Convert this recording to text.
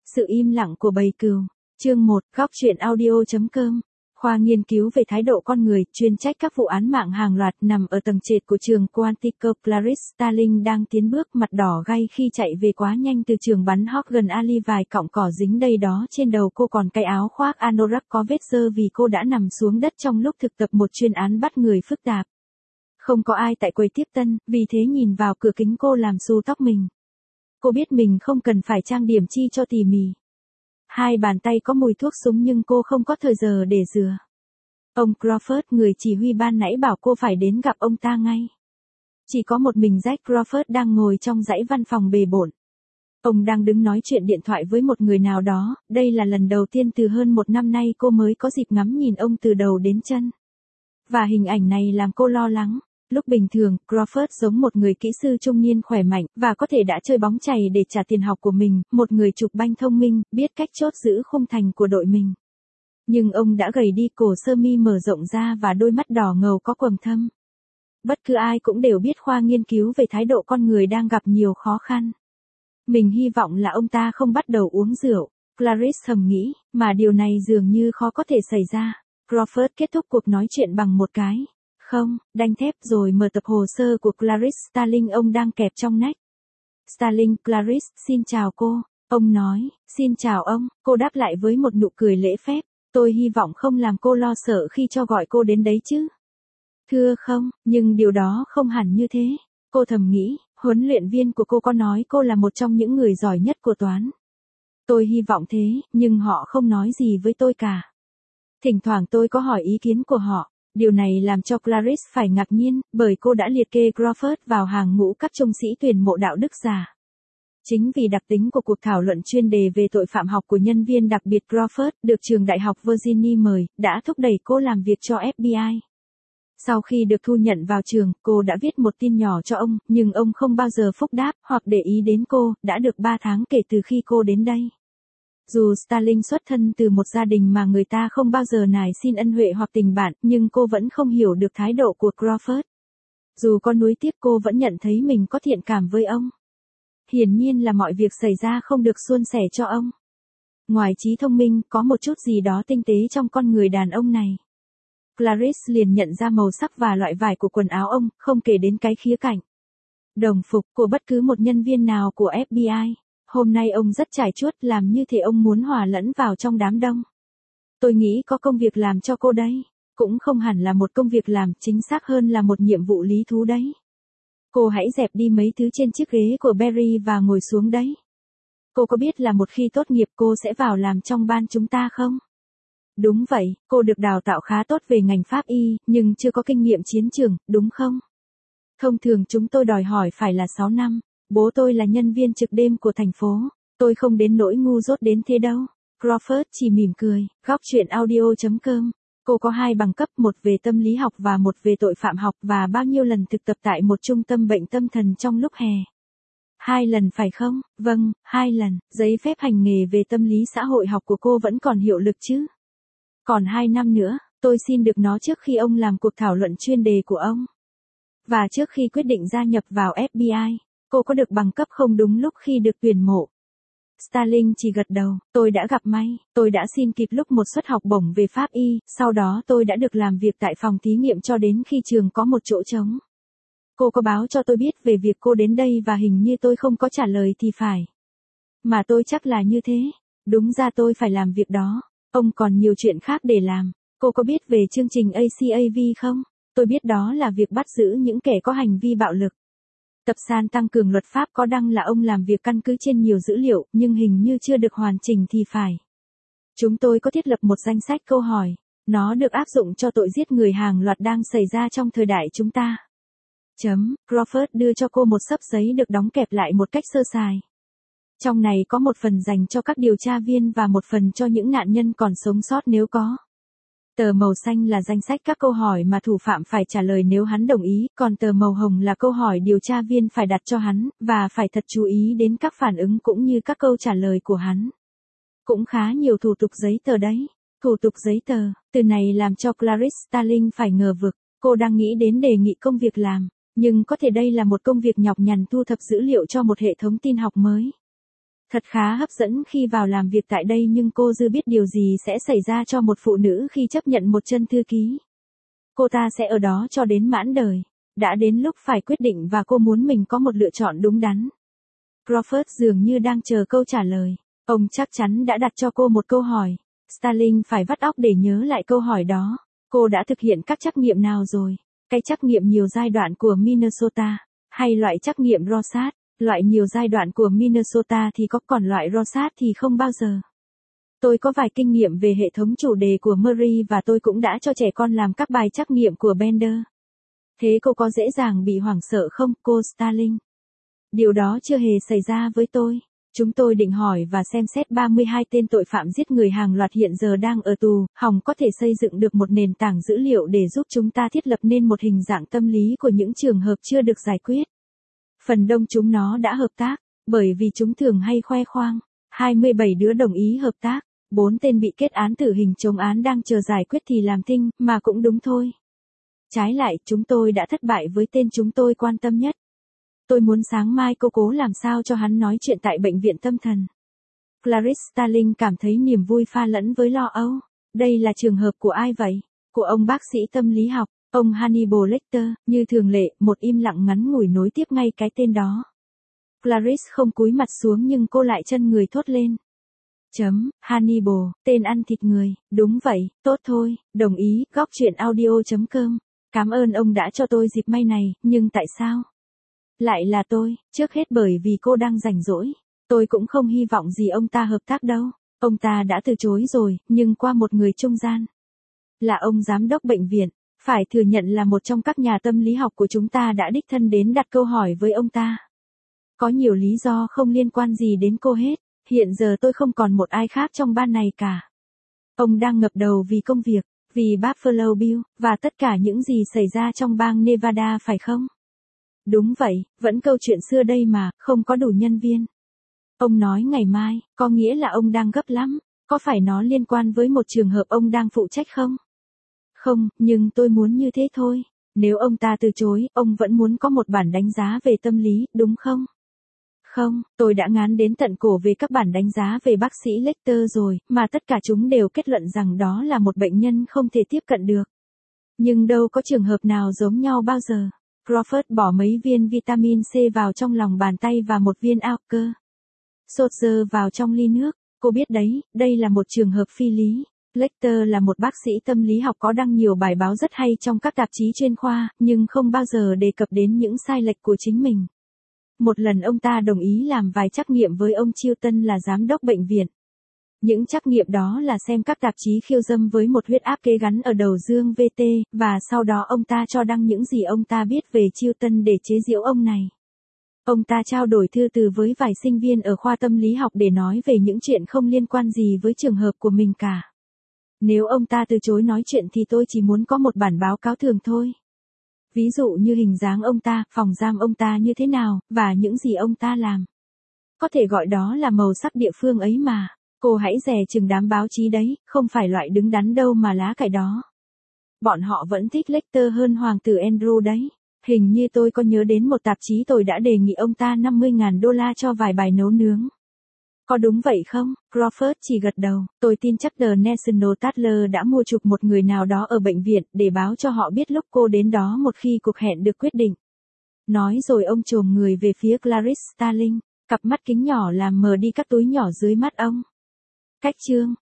Sự im lặng của bầy cừu. Chương 1, góc truyện audio.com. Khoa nghiên cứu về thái độ con người, chuyên trách các vụ án mạng hàng loạt nằm ở tầng trệt của trường Quantico. Clarice Starling đang tiến bước mặt đỏ gay khi chạy về quá nhanh từ trường bắn Hogan Ali, vài cọng cỏ dính đầy đó trên đầu cô, còn cái áo khoác anorak có vết dơ vì cô đã nằm xuống đất trong lúc thực tập một chuyên án bắt người phức tạp. Không có ai tại quầy tiếp tân, vì thế nhìn vào cửa kính cô làm xù tóc mình. Cô biết mình không cần phải trang điểm chi cho tỉ mỉ. Hai bàn tay có mùi thuốc súng nhưng cô không có thời giờ để rửa. Ông Crawford, người chỉ huy ban nãy, bảo cô phải đến gặp ông ta ngay. Chỉ có một mình Jack Crawford đang ngồi trong dãy văn phòng bề bộn. Ông đang đứng nói chuyện điện thoại với một người nào đó. Đây là lần đầu tiên từ hơn một năm nay cô mới có dịp ngắm nhìn ông từ đầu đến chân. Và hình ảnh này làm cô lo lắng. Lúc bình thường, Crawford giống một người kỹ sư trung niên khỏe mạnh, và có thể đã chơi bóng chày để trả tiền học của mình, một người trục banh thông minh, biết cách chốt giữ khung thành của đội mình. Nhưng ông đã gầy đi, cổ sơ mi mở rộng ra và đôi mắt đỏ ngầu có quầng thâm. Bất cứ ai cũng đều biết khoa nghiên cứu về thái độ con người đang gặp nhiều khó khăn. Mình hy vọng là ông ta không bắt đầu uống rượu, Clarice thầm nghĩ, mà điều này dường như khó có thể xảy ra. Crawford kết thúc cuộc nói chuyện bằng một cái không đanh thép rồi mở tập hồ sơ của Clarice Starling ông đang kẹp trong nách. Starling, Clarice, xin chào cô. Ông nói, xin chào ông. Cô đáp lại với một nụ cười lễ phép. Tôi hy vọng không làm cô lo sợ khi cho gọi cô đến đấy chứ. Thưa không, nhưng điều đó không hẳn như thế. Cô thầm nghĩ, huấn luyện viên của cô có nói cô là một trong những người giỏi nhất của toán. Tôi hy vọng thế, nhưng họ không nói gì với tôi cả. Thỉnh thoảng tôi có hỏi ý kiến của họ. Điều này làm cho Clarice phải ngạc nhiên, bởi cô đã liệt kê Crawford vào hàng ngũ các trung sĩ tuyển mộ đạo đức giả. Chính vì đặc tính của cuộc thảo luận chuyên đề về tội phạm học của nhân viên đặc biệt, Crawford, được trường đại học Virginia mời, đã thúc đẩy cô làm việc cho FBI. Sau khi được thu nhận vào trường, cô đã viết một tin nhỏ cho ông, nhưng ông không bao giờ phúc đáp, hoặc để ý đến cô. Đã được 3 tháng kể từ khi cô đến đây. Dù Starling xuất thân từ một gia đình mà người ta không bao giờ nài xin ân huệ hoặc tình bạn, nhưng cô vẫn không hiểu được thái độ của Crawford. Dù có nuối tiếc, cô vẫn nhận thấy mình có thiện cảm với ông. Hiển nhiên là mọi việc xảy ra không được suôn sẻ cho ông. Ngoài trí thông minh, có một chút gì đó tinh tế trong con người đàn ông này. Clarice liền nhận ra màu sắc và loại vải của quần áo ông, không kể đến cái khía cạnh đồng phục của bất cứ một nhân viên nào của FBI. Hôm nay ông rất trải chuốt, làm như thể ông muốn hòa lẫn vào trong đám đông. Tôi nghĩ có công việc làm cho cô đấy. Cũng không hẳn là một công việc làm, chính xác hơn là một nhiệm vụ lý thú đấy. Cô hãy dẹp đi mấy thứ trên chiếc ghế của Barry và ngồi xuống đấy. Cô có biết là một khi tốt nghiệp cô sẽ vào làm trong ban chúng ta không? Đúng vậy, cô được đào tạo khá tốt về ngành pháp y, nhưng chưa có kinh nghiệm chiến trường, đúng không? Thông thường chúng tôi đòi hỏi phải là 6 năm. Bố tôi là nhân viên trực đêm của thành phố. Tôi không đến nỗi ngu dốt đến thế đâu. Crawford chỉ mỉm cười. Góc truyện audio.com. Cô có 2 bằng cấp, một về tâm lý học và một về tội phạm học, và bao nhiêu lần thực tập tại một trung tâm bệnh tâm thần trong lúc hè. 2 lần phải không? Vâng, 2 lần. Giấy phép hành nghề về tâm lý xã hội học của cô vẫn còn hiệu lực chứ? Còn 2 năm nữa, tôi xin được nó trước khi ông làm cuộc thảo luận chuyên đề của ông. Và trước khi quyết định gia nhập vào FBI. Cô có được bằng cấp không đúng lúc khi được tuyển mộ? Starling chỉ gật đầu. Tôi đã gặp may. Tôi đã xin kịp lúc một suất học bổng về pháp y, sau đó tôi đã được làm việc tại phòng thí nghiệm cho đến khi trường có một chỗ trống. Cô có báo cho tôi biết về việc cô đến đây và hình như tôi không có trả lời thì phải. Mà tôi chắc là như thế. Đúng ra tôi phải làm việc đó. Ông còn nhiều chuyện khác để làm. Cô có biết về chương trình ACAV không? Tôi biết đó là việc bắt giữ những kẻ có hành vi bạo lực. Tập san tăng cường luật pháp có đăng là ông làm việc căn cứ trên nhiều dữ liệu, nhưng hình như chưa được hoàn chỉnh thì phải. Chúng tôi có thiết lập một danh sách câu hỏi. Nó được áp dụng cho tội giết người hàng loạt đang xảy ra trong thời đại chúng ta. Crawford đưa cho cô một xấp giấy được đóng kẹp lại một cách sơ sài. Trong này có một phần dành cho các điều tra viên và một phần cho những nạn nhân còn sống sót nếu có. Tờ màu xanh là danh sách các câu hỏi mà thủ phạm phải trả lời nếu hắn đồng ý, còn tờ màu hồng là câu hỏi điều tra viên phải đặt cho hắn, và phải thật chú ý đến các phản ứng cũng như các câu trả lời của hắn. Cũng khá nhiều thủ tục giấy tờ đấy. Thủ tục giấy tờ, từ này làm cho Clarice Starling phải ngờ vực. Cô đang nghĩ đến đề nghị công việc làm, nhưng có thể đây là một công việc nhọc nhằn thu thập dữ liệu cho một hệ thống tin học mới. Thật khá hấp dẫn khi vào làm việc tại đây, nhưng cô dư biết điều gì sẽ xảy ra cho một phụ nữ khi chấp nhận một chân thư ký. Cô ta sẽ ở đó cho đến mãn đời. Đã đến lúc phải quyết định và cô muốn mình có một lựa chọn đúng đắn. Crawford dường như đang chờ câu trả lời. Ông chắc chắn đã đặt cho cô một câu hỏi. Starling phải vắt óc để nhớ lại câu hỏi đó. Cô đã thực hiện các trắc nghiệm nào rồi? Cái trắc nghiệm nhiều giai đoạn của Minnesota, hay loại trắc nghiệm Rorschach? Loại nhiều giai đoạn của Minnesota thì có, còn loại Rorschach thì không bao giờ. Tôi có vài kinh nghiệm về hệ thống chủ đề của Murray và tôi cũng đã cho trẻ con làm các bài trắc nghiệm của Bender. Thế cô có dễ dàng bị hoảng sợ không, cô Starling? Điều đó chưa hề xảy ra với tôi. Chúng tôi định hỏi và xem xét 32 tên tội phạm giết người hàng loạt hiện giờ đang ở tù, hòng có thể xây dựng được một nền tảng dữ liệu để giúp chúng ta thiết lập nên một hình dạng tâm lý của những trường hợp chưa được giải quyết. Phần đông chúng nó đã hợp tác, bởi vì chúng thường hay khoe khoang. 27 đứa đồng ý hợp tác. 4 tên bị kết án tử hình chống án đang chờ giải quyết thì làm thinh, mà cũng đúng thôi. Trái lại, chúng tôi đã thất bại với tên chúng tôi quan tâm nhất. Tôi muốn sáng mai cô cố làm sao cho hắn nói chuyện tại bệnh viện tâm thần. Clarice Starling cảm thấy niềm vui pha lẫn với lo âu. Đây là trường hợp của ai vậy? Của ông bác sĩ tâm lý học, ông Hannibal Lecter. Như thường lệ, một im lặng ngắn ngủi nối tiếp ngay cái tên đó. Clarice không cúi mặt xuống nhưng cô lại chân người thốt lên. Hannibal, tên ăn thịt người, đúng vậy, tốt thôi, đồng ý, góc truyện audio.com. Cảm ơn ông đã cho tôi dịp may này, nhưng tại sao? Lại là tôi, trước hết bởi vì cô đang rảnh rỗi. Tôi cũng không hy vọng gì ông ta hợp tác đâu. Ông ta đã từ chối rồi, nhưng qua một người trung gian. Là ông giám đốc bệnh viện, phải thừa nhận là một trong các nhà tâm lý học của chúng ta đã đích thân đến đặt câu hỏi với ông ta. Có nhiều lý do không liên quan gì đến cô hết. Hiện giờ tôi không còn một ai khác trong ban này cả. Ông đang ngập đầu vì công việc, vì Buffalo Bill, và tất cả những gì xảy ra trong bang Nevada phải không? Đúng vậy, vẫn câu chuyện xưa đây mà, không có đủ nhân viên. Ông nói ngày mai, có nghĩa là ông đang gấp lắm. Có phải nó liên quan với một trường hợp ông đang phụ trách không? Không, nhưng tôi muốn như thế thôi. Nếu ông ta từ chối, ông vẫn muốn có một bản đánh giá về tâm lý, đúng không? Không, tôi đã ngán đến tận cổ về các bản đánh giá về bác sĩ Lecter rồi, mà tất cả chúng đều kết luận rằng đó là một bệnh nhân không thể tiếp cận được. Nhưng đâu có trường hợp nào giống nhau bao giờ. Crawford bỏ mấy viên vitamin C vào trong lòng bàn tay và một viên Alker Soldier vào trong ly nước. Cô biết đấy, đây là một trường hợp phi lý. Lecter là một bác sĩ tâm lý học có đăng nhiều bài báo rất hay trong các tạp chí chuyên khoa, nhưng không bao giờ đề cập đến những sai lệch của chính mình. Một lần ông ta đồng ý làm vài trắc nghiệm với ông Chilton là giám đốc bệnh viện. Những trắc nghiệm đó là xem các tạp chí khiêu dâm với một huyết áp kế gắn ở đầu dương VT, và sau đó ông ta cho đăng những gì ông ta biết về Chilton để chế giễu ông này. Ông ta trao đổi thư từ với vài sinh viên ở khoa tâm lý học để nói về những chuyện không liên quan gì với trường hợp của mình cả. Nếu ông ta từ chối nói chuyện thì tôi chỉ muốn có một bản báo cáo thường thôi. Ví dụ như hình dáng ông ta, phòng giam ông ta như thế nào, và những gì ông ta làm. Có thể gọi đó là màu sắc địa phương ấy mà. Cô hãy dè chừng đám báo chí đấy, không phải loại đứng đắn đâu mà lá cải đó. Bọn họ vẫn thích Lecter hơn hoàng tử Andrew đấy. Hình như tôi có nhớ đến một tạp chí tôi đã đề nghị ông ta $50.000 cho vài bài nấu nướng. Có đúng vậy không? Crawford chỉ gật đầu. Tôi tin chắc The National Tatler đã mua chuộc một người nào đó ở bệnh viện để báo cho họ biết lúc cô đến đó một khi cuộc hẹn được quyết định. Nói rồi ông chồm người về phía Clarice Starling. Cặp mắt kính nhỏ làm mờ đi các túi nhỏ dưới mắt ông. Cách chương